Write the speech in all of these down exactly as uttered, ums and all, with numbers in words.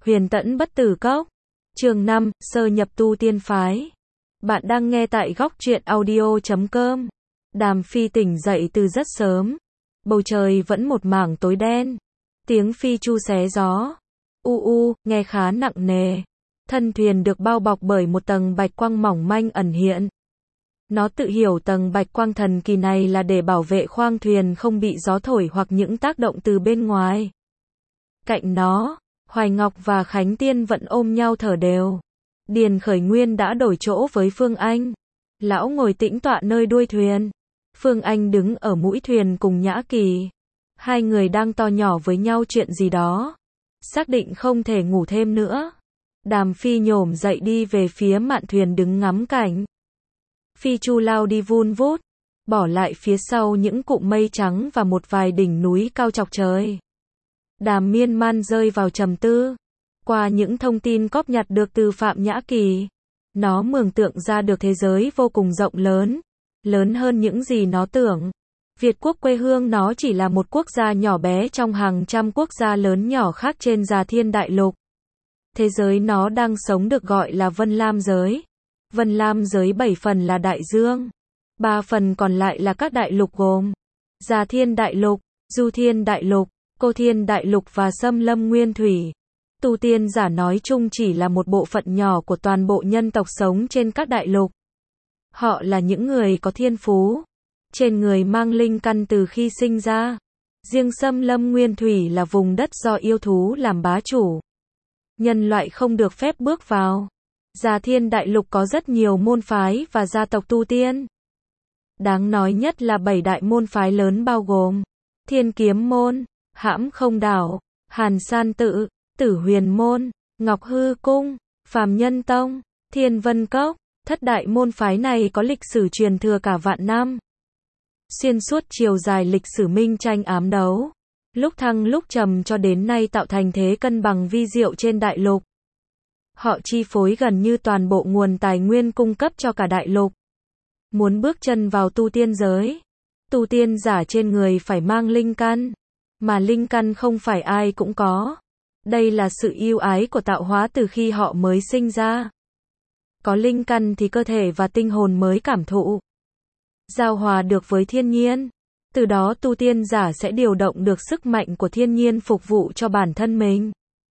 Huyền Tẫn Bất Tử Cốc. Chương năm, sơ nhập tu tiên phái. Bạn đang nghe tại góc truyện audio chấm com. Đàm Phi tỉnh dậy từ rất sớm. Bầu trời vẫn một mảng tối đen. Tiếng phi chu xé gió. U u, nghe khá nặng nề. Thân thuyền được bao bọc bởi một tầng bạch quang mỏng manh ẩn hiện. Nó tự hiểu tầng bạch quang thần kỳ này là để bảo vệ khoang thuyền không bị gió thổi hoặc những tác động từ bên ngoài. Cạnh nó, Hoài Ngọc và Khánh Tiên vẫn ôm nhau thở đều. Điền Khởi Nguyên đã đổi chỗ với Phương Anh. Lão ngồi tĩnh tọa nơi đuôi thuyền. Phương Anh đứng ở mũi thuyền cùng Nhã Kỳ. Hai người đang to nhỏ với nhau chuyện gì đó. Xác định không thể ngủ thêm nữa. Đàm Phi nhổm dậy đi về phía mạn thuyền đứng ngắm cảnh. Phi chu lao đi vun vút, bỏ lại phía sau những cụm mây trắng và một vài đỉnh núi cao chọc trời. Đàm miên man rơi vào trầm tư. Qua những thông tin cóp nhặt được từ Phạm Nhã Kỳ, nó mường tượng ra được thế giới vô cùng rộng lớn, lớn hơn những gì nó tưởng. Việt quốc quê hương nó chỉ là một quốc gia nhỏ bé trong hàng trăm quốc gia lớn nhỏ khác trên Già Thiên Đại Lục. Thế giới nó đang sống được gọi là Vân Lam giới. Vân Lam giới bảy phần là đại dương, ba phần còn lại là các đại lục gồm Già Thiên Đại Lục, Du Thiên Đại Lục, Cô Thiên Đại Lục và Xâm Lâm Nguyên Thủy. Tu tiên giả nói chung chỉ là một bộ phận nhỏ của toàn bộ nhân tộc sống trên các đại lục. Họ là những người có thiên phú, trên người mang linh căn từ khi sinh ra. Riêng Xâm Lâm Nguyên Thủy là vùng đất do yêu thú làm bá chủ. Nhân loại không được phép bước vào. Già Thiên Đại Lục có rất nhiều môn phái và gia tộc tu tiên. Đáng nói nhất là bảy đại môn phái lớn bao gồm Thiên Kiếm Môn, Hãm Không Đảo, Hàn San Tự, Tử Huyền Môn, Ngọc Hư Cung, Phàm Nhân Tông, Thiên Vân Cốc. Thất đại môn phái này có lịch sử truyền thừa cả vạn năm. Xuyên suốt chiều dài lịch sử minh tranh ám đấu, lúc thăng lúc trầm cho đến nay tạo thành thế cân bằng vi diệu trên đại lục. Họ chi phối gần như toàn bộ nguồn tài nguyên cung cấp cho cả đại lục. Muốn bước chân vào tu tiên giới, tu tiên giả trên người phải mang linh căn, mà linh căn không phải ai cũng có. Đây là sự ưu ái của tạo hóa từ khi họ mới sinh ra. Có linh căn thì cơ thể và tinh hồn mới cảm thụ, giao hòa được với thiên nhiên. Từ đó tu tiên giả sẽ điều động được sức mạnh của thiên nhiên phục vụ cho bản thân mình.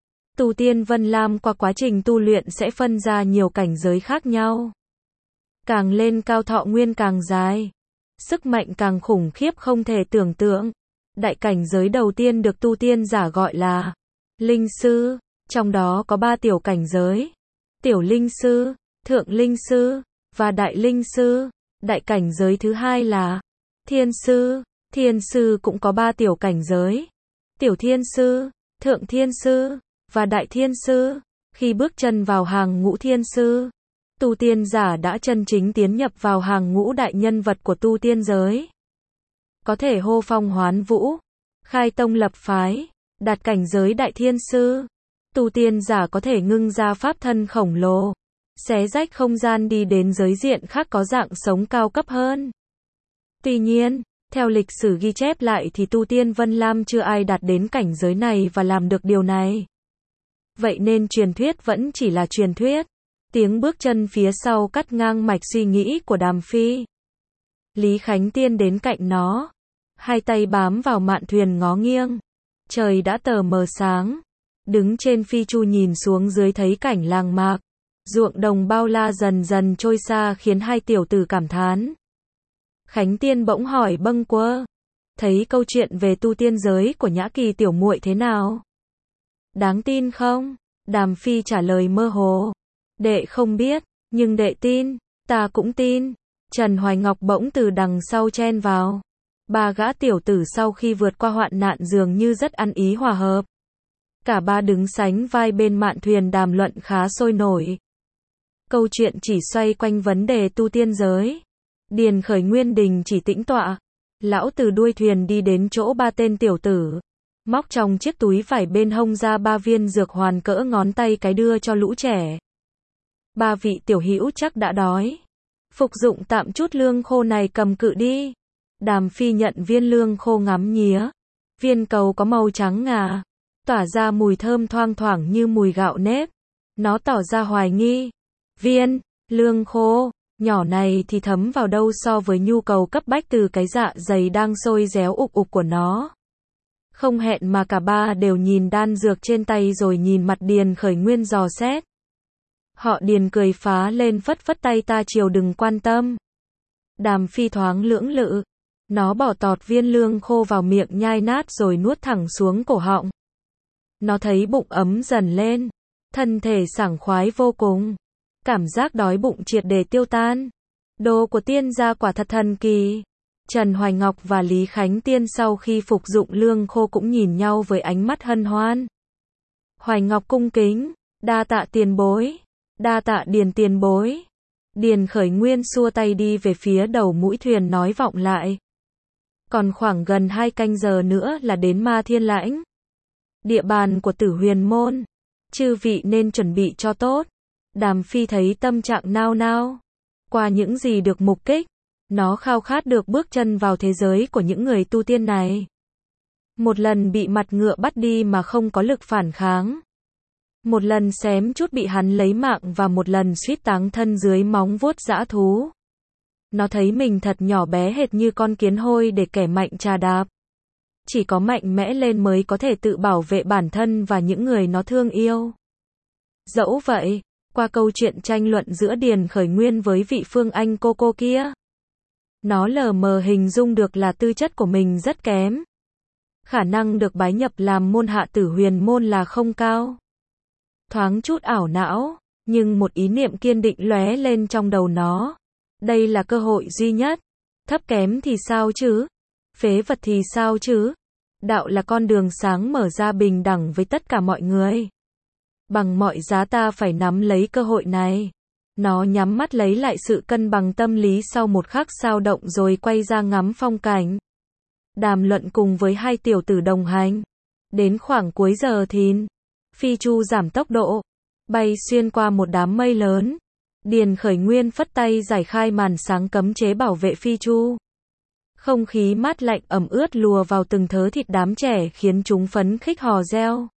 Tu tiên Vân Lam qua quá trình tu luyện sẽ phân ra nhiều cảnh giới khác nhau. Càng lên cao thọ nguyên càng dài, sức mạnh càng khủng khiếp không thể tưởng tượng. Đại cảnh giới đầu tiên được tu tiên giả gọi là Linh Sư, trong đó có ba tiểu cảnh giới: Tiểu Linh Sư, Thượng Linh Sư và Đại Linh Sư. Đại cảnh giới thứ hai là Thiên Sư. Thiên Sư cũng có ba tiểu cảnh giới: Tiểu Thiên Sư, Thượng Thiên Sư và Đại Thiên Sư. Khi bước chân vào hàng ngũ Thiên Sư, tu tiên giả đã chân chính tiến nhập vào hàng ngũ đại nhân vật của tu tiên giới. Có thể hô phong hoán vũ, khai tông lập phái. Đạt cảnh giới Đại Thiên Sư, tu tiên giả có thể ngưng ra pháp thân khổng lồ, xé rách không gian đi đến giới diện khác có dạng sống cao cấp hơn. Tuy nhiên, theo lịch sử ghi chép lại thì tu tiên Vân Lam chưa ai đạt đến cảnh giới này và làm được điều này. Vậy nên truyền thuyết vẫn chỉ là truyền thuyết. Tiếng bước chân phía sau cắt ngang mạch suy nghĩ của Đàm Phi. Lý Khánh Tiên đến cạnh nó, hai tay bám vào mạn thuyền ngó nghiêng. Trời đã tờ mờ sáng. Đứng trên phi chu nhìn xuống dưới thấy cảnh làng mạc, ruộng đồng bao la dần dần trôi xa khiến hai tiểu tử cảm thán. Khánh Tiên bỗng hỏi bâng quơ, thấy câu chuyện về tu tiên giới của Nhã Kỳ tiểu muội thế nào? Đáng tin không? Đàm Phi trả lời mơ hồ. Đệ không biết, nhưng đệ tin, ta cũng tin. Trần Hoài Ngọc bỗng từ đằng sau chen vào. Ba gã tiểu tử sau khi vượt qua hoạn nạn dường như rất ăn ý hòa hợp. Cả ba đứng sánh vai bên mạn thuyền đàm luận khá sôi nổi. Câu chuyện chỉ xoay quanh vấn đề tu tiên giới. Điền Khởi Nguyên đình chỉ tĩnh tọa. Lão từ đuôi thuyền đi đến chỗ ba tên tiểu tử, móc trong chiếc túi vải bên hông ra ba viên dược hoàn cỡ ngón tay cái đưa cho lũ trẻ. Ba vị tiểu hữu chắc đã đói. Phục dụng tạm chút lương khô này cầm cự đi. Đàm Phi nhận viên lương khô ngắm nghía. Viên cầu có màu trắng ngà, tỏa ra mùi thơm thoang thoảng như mùi gạo nếp. Nó tỏ ra hoài nghi. Viên, lương khô, nhỏ này thì thấm vào đâu so với nhu cầu cấp bách từ cái dạ dày đang sôi réo ục ục của nó. Không hẹn mà cả ba đều nhìn đan dược trên tay rồi nhìn mặt Điền Khởi Nguyên dò xét. Họ Điền cười phá lên phất phất tay, ta chiều đừng quan tâm. Đàm Phi thoáng lưỡng lự. Nó bỏ tọt viên lương khô vào miệng nhai nát rồi nuốt thẳng xuống cổ họng. Nó thấy bụng ấm dần lên. Thân thể sảng khoái vô cùng. Cảm giác đói bụng triệt để tiêu tan. Đồ của tiên gia quả thật thần kỳ. Trần Hoài Ngọc và Lý Khánh Tiên sau khi phục dụng lương khô cũng nhìn nhau với ánh mắt hân hoan. Hoài Ngọc cung kính. Đa tạ tiền bối. Đa tạ Điền tiền bối. Điền Khởi Nguyên xua tay đi về phía đầu mũi thuyền nói vọng lại. Còn khoảng gần hai canh giờ nữa là đến Ma Thiên Lãnh. Địa bàn của Tử Huyền Môn. Chư vị nên chuẩn bị cho tốt. Đàm Phi thấy tâm trạng nao nao. Qua những gì được mục kích, nó khao khát được bước chân vào thế giới của những người tu tiên này. Một lần bị mặt ngựa bắt đi mà không có lực phản kháng. Một lần xém chút bị hắn lấy mạng và một lần suýt táng thân dưới móng vuốt dã thú. Nó thấy mình thật nhỏ bé hệt như con kiến hôi để kẻ mạnh trà đạp. Chỉ có mạnh mẽ lên mới có thể tự bảo vệ bản thân và những người nó thương yêu. Dẫu vậy, qua câu chuyện tranh luận giữa Điền Khởi Nguyên với vị Phương Anh cô cô kia, nó lờ mờ hình dung được là tư chất của mình rất kém. Khả năng được bái nhập làm môn hạ Tử Huyền Môn là không cao. Thoáng chút ảo não, nhưng một ý niệm kiên định lóe lên trong đầu nó. Đây là cơ hội duy nhất. Thấp kém thì sao chứ? Phế vật thì sao chứ? Đạo là con đường sáng mở ra bình đẳng với tất cả mọi người. Bằng mọi giá ta phải nắm lấy cơ hội này. Nó nhắm mắt lấy lại sự cân bằng tâm lý sau một khắc xao động rồi quay ra ngắm phong cảnh. Đàm Luận cùng với hai tiểu tử đồng hành. Đến khoảng cuối giờ thìn, phi chu giảm tốc độ, bay xuyên qua một đám mây lớn. Điền Khởi Nguyên phất tay giải khai màn sáng cấm chế bảo vệ phi chu. Không khí mát lạnh ẩm ướt lùa vào từng thớ thịt đám trẻ khiến chúng phấn khích hò reo.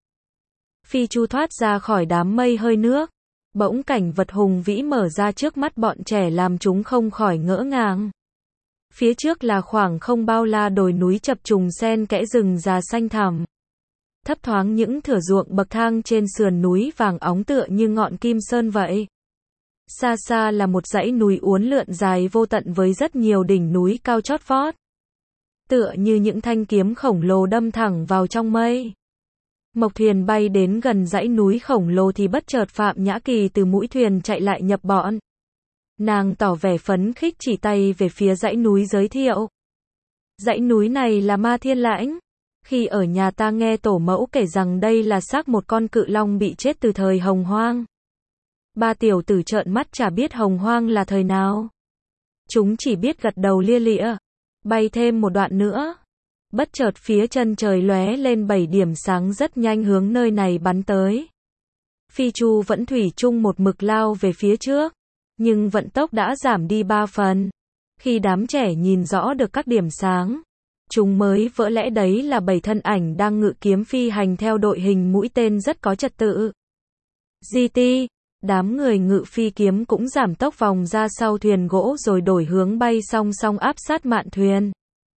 Phi chu thoát ra khỏi đám mây hơi nước. Bỗng cảnh vật hùng vĩ mở ra trước mắt bọn trẻ làm chúng không khỏi ngỡ ngàng. Phía trước là khoảng không bao la đồi núi chập trùng xen kẽ rừng già xanh thẳm. Thấp thoáng những thửa ruộng bậc thang trên sườn núi vàng óng tựa như ngọn kim sơn vậy. Xa xa là một dãy núi uốn lượn dài vô tận với rất nhiều đỉnh núi cao chót vót. Tựa như những thanh kiếm khổng lồ đâm thẳng vào trong mây. Mộc thuyền bay đến gần dãy núi khổng lồ thì bất chợt Phạm Nhã Kỳ từ mũi thuyền chạy lại nhập bọn. Nàng tỏ vẻ phấn khích chỉ tay về phía dãy núi giới thiệu. Dãy núi này là Ma Thiên Lãnh. Khi ở nhà ta nghe tổ mẫu kể rằng đây là xác một con cự long bị chết từ thời Hồng Hoang. Ba tiểu tử trợn mắt chả biết Hồng Hoang là thời nào. Chúng chỉ biết gật đầu lia lịa. Bay thêm một đoạn nữa. Bất chợt phía chân trời lóe lên bảy điểm sáng rất nhanh hướng nơi này bắn tới. Phi chu vẫn thủy chung một mực lao về phía trước. Nhưng vận tốc đã giảm đi ba phần. Khi đám trẻ nhìn rõ được các điểm sáng, chúng mới vỡ lẽ đấy là bảy thân ảnh đang ngự kiếm phi hành theo đội hình mũi tên rất có trật tự. giê tê, đám người ngự phi kiếm cũng giảm tốc vòng ra sau thuyền gỗ rồi đổi hướng bay song song áp sát mạn thuyền.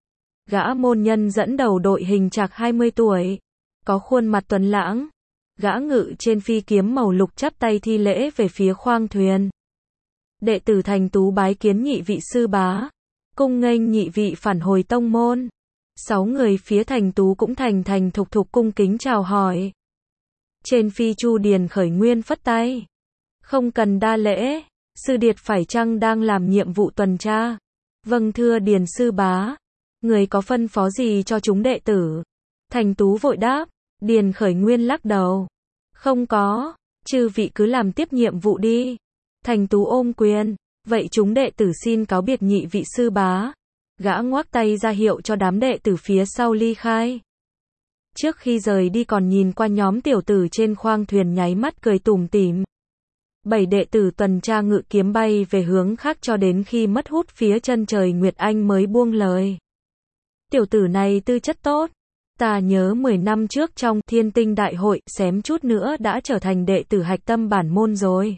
Gã môn nhân dẫn đầu đội hình chạc hai mươi tuổi, có khuôn mặt tuấn lãng. Gã ngự trên phi kiếm màu lục chắp tay thi lễ về phía khoang thuyền. Đệ tử Thành Tú bái kiến nhị vị sư bá. Cung nghênh nhị vị phản hồi tông môn. Sáu người phía Thành Tú cũng thành thành thục thục cung kính chào hỏi. Trên phi chu Điền Khởi Nguyên phất tay. Không cần đa lễ, sư điệt phải chăng đang làm nhiệm vụ tuần tra? Vâng thưa Điền sư bá. Người có phân phó gì cho chúng đệ tử? Thành Tú vội đáp. Điền Khởi Nguyên lắc đầu. Không có, chư vị cứ làm tiếp nhiệm vụ đi. Thành Tú ôm quyền. Vậy chúng đệ tử xin cáo biệt nhị vị sư bá. Gã ngoác tay ra hiệu cho đám đệ tử phía sau ly khai. Trước khi rời đi còn nhìn qua nhóm tiểu tử trên khoang thuyền nháy mắt cười tủm tỉm. Bảy đệ tử tuần tra ngự kiếm bay về hướng khác cho đến khi mất hút phía chân trời Nguyệt Anh mới buông lời. Tiểu tử này tư chất tốt, Ta nhớ mười năm trước trong Thiên Tinh Đại hội, xém chút nữa đã trở thành đệ tử hạch tâm bản môn rồi.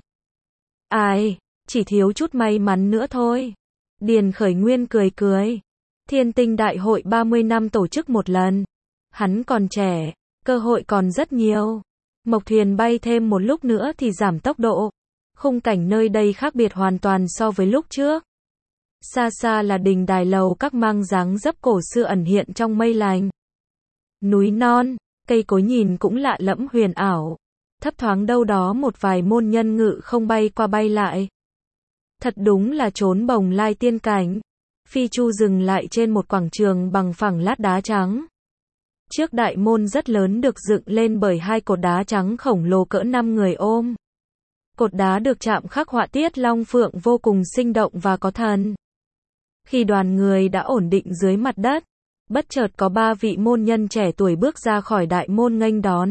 Ai, chỉ thiếu chút may mắn nữa thôi. Điền Khởi Nguyên cười cười. Thiên Tinh Đại hội ba mươi năm tổ chức một lần. Hắn còn trẻ, cơ hội còn rất nhiều. Mộc thuyền bay thêm một lúc nữa thì giảm tốc độ. Khung cảnh nơi đây khác biệt hoàn toàn so với lúc trước. Xa xa là đình đài lầu các mang dáng dấp cổ xưa ẩn hiện trong mây lành. Núi non, cây cối nhìn cũng lạ lẫm huyền ảo. Thấp thoáng đâu đó một vài môn nhân ngự không bay qua bay lại. Thật đúng là trốn bồng lai tiên cảnh. Phi chu dừng lại trên một quảng trường bằng phẳng lát đá trắng. Trước đại môn rất lớn được dựng lên bởi hai cột đá trắng khổng lồ cỡ năm người ôm. Cột đá được chạm khắc họa tiết long phượng vô cùng sinh động và có thần. Khi đoàn người đã ổn định dưới mặt đất, bất chợt có ba vị môn nhân trẻ tuổi bước ra khỏi đại môn nghênh đón.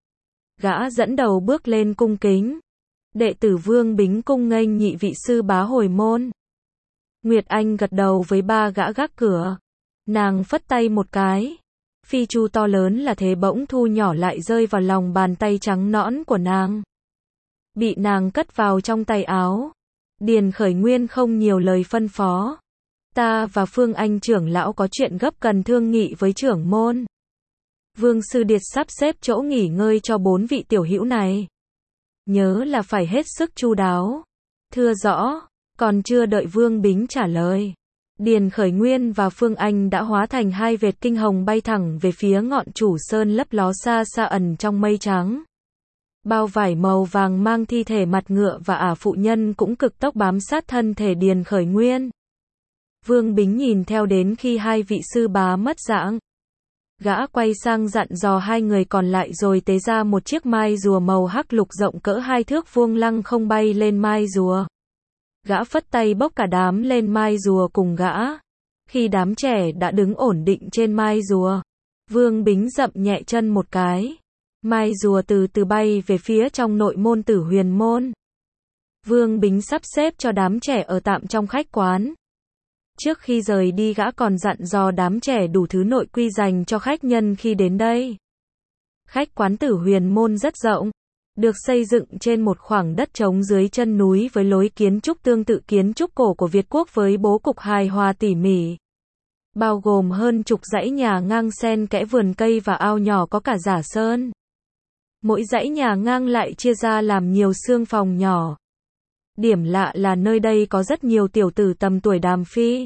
Gã dẫn đầu bước lên cung kính. Đệ tử Vương Bính cung nghênh nhị vị sư bá hồi môn. Nguyệt Anh gật đầu với ba gã gác cửa. Nàng phất tay một cái. Phi chu to lớn là thế bỗng thu nhỏ lại rơi vào lòng bàn tay trắng nõn của nàng. Bị nàng cất vào trong tay áo. Điền Khởi Nguyên không nhiều lời phân phó. Ta và Phương Anh trưởng lão có chuyện gấp cần thương nghị với trưởng môn. Vương Sư Điệt sắp xếp chỗ nghỉ ngơi cho bốn vị tiểu hữu này. Nhớ là phải hết sức chu đáo. Thưa rõ, còn chưa đợi Vương Bính trả lời. Điền Khởi Nguyên và Phương Anh đã hóa thành hai vệt kinh hồng bay thẳng về phía ngọn chủ sơn lấp ló xa xa ẩn trong mây trắng. Bao vải màu vàng mang thi thể mặt ngựa và ả phụ nhân cũng cực tốc bám sát thân thể Điền Khởi Nguyên. Vương Bính nhìn theo đến khi hai vị sư bá mất dạng. Gã quay sang dặn dò hai người còn lại rồi tế ra một chiếc mai rùa màu hắc lục rộng cỡ hai thước vuông lăng không bay lên mai rùa. Gã phất tay bốc cả đám lên mai rùa cùng gã. Khi đám trẻ đã đứng ổn định trên mai rùa, Vương Bính dậm nhẹ chân một cái. Mai rùa từ từ bay về phía trong nội môn Tử Huyền môn. Vương Bính sắp xếp cho đám trẻ ở tạm trong khách quán. Trước khi rời đi gã còn dặn dò đám trẻ đủ thứ nội quy dành cho khách nhân khi đến đây. Khách quán Tử Huyền môn rất rộng, được xây dựng trên một khoảng đất trống dưới chân núi với lối kiến trúc tương tự kiến trúc cổ của Việt Quốc với bố cục hài hòa tỉ mỉ. Bao gồm hơn chục dãy nhà ngang xen kẽ vườn cây và ao nhỏ có cả giả sơn. Mỗi dãy nhà ngang lại chia ra làm nhiều xương phòng nhỏ. Điểm lạ là nơi đây có rất nhiều tiểu tử tầm tuổi Đàm Phi.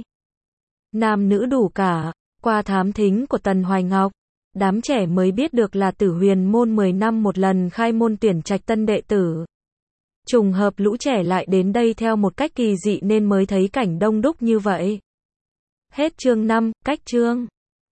Nam nữ đủ cả. Qua thám thính của Tần Hoài Ngọc, đám trẻ mới biết được là Tử Huyền môn mười năm một lần khai môn tuyển trạch tân đệ tử. Trùng hợp lũ trẻ lại đến đây theo một cách kỳ dị nên mới thấy cảnh đông đúc như vậy. Hết chương năm, cách chương.